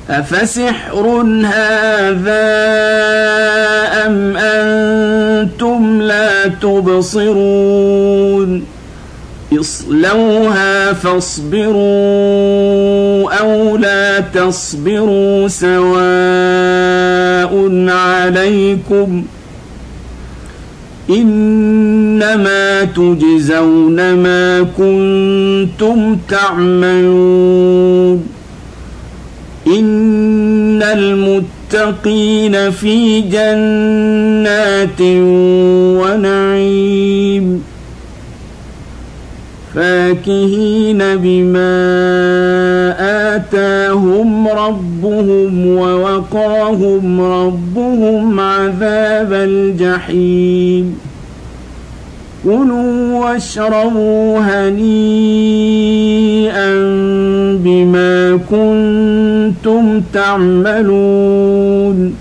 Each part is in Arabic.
أفسحر هذا أم أنتم لا تبصرون اصلوها فاصبروا أو لا تصبروا سواء عليكم إنما تجزون ما كنتم تعملون إن المتقين في جنات ونعيم فاكهين بما آتاهم ربهم ووقاهم ربهم عذاب الجحيم كلوا واشربوا هنيئا بما كنتم تعملون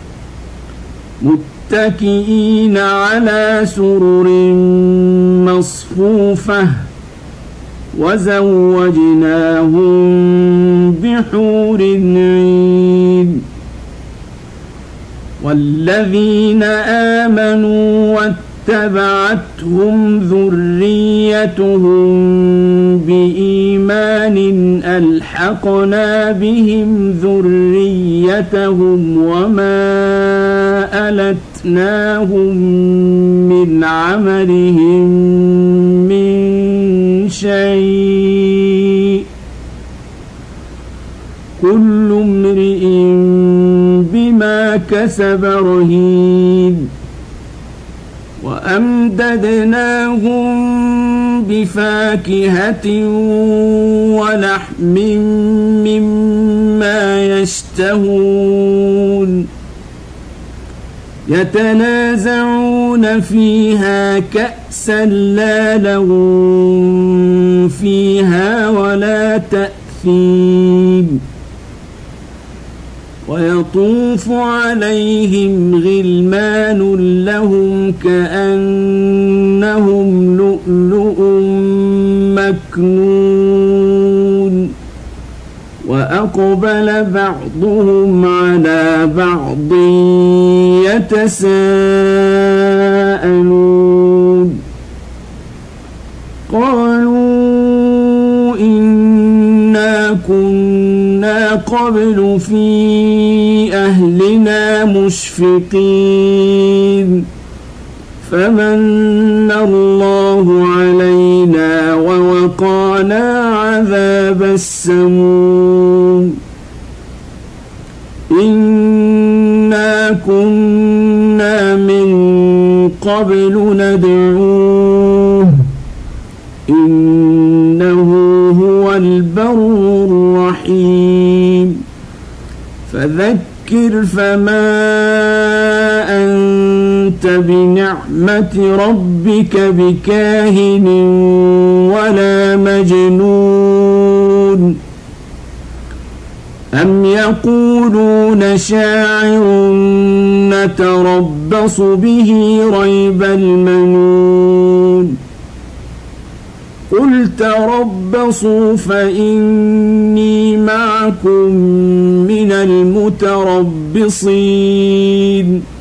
متكئين على سرر مصفوفة وزوجناهم بحور عين والذين آمنوا واتبعتهم ذريتهم بإيمان ألحقنا بهم ذريتهم وما ألتناهم من عملهم من شيء كل امرئ بما كسب رهين وأمددناهم بفاكهة ولحم مما يشتهون يتنازعون فيها كأسا لا لغو فيها ولا تأثيم ويطوف عليهم غلمان لهم كأنهم لؤلؤ مكنون وأقبل بعضهم على بعض يتساءلون قالوا إنا كنا قبل في أهلنا مشفقين فمن الله علينا ووقانا عذاب السموم إنا كنا من قبل ندعوه إنه هو البر الرحيم فذكر فما أنت بنعمة ربك بكاهن ولا مجنون أم يقولون شاعر نتربص به ريب المنون قل تربصوا فإني معكم من المتربصين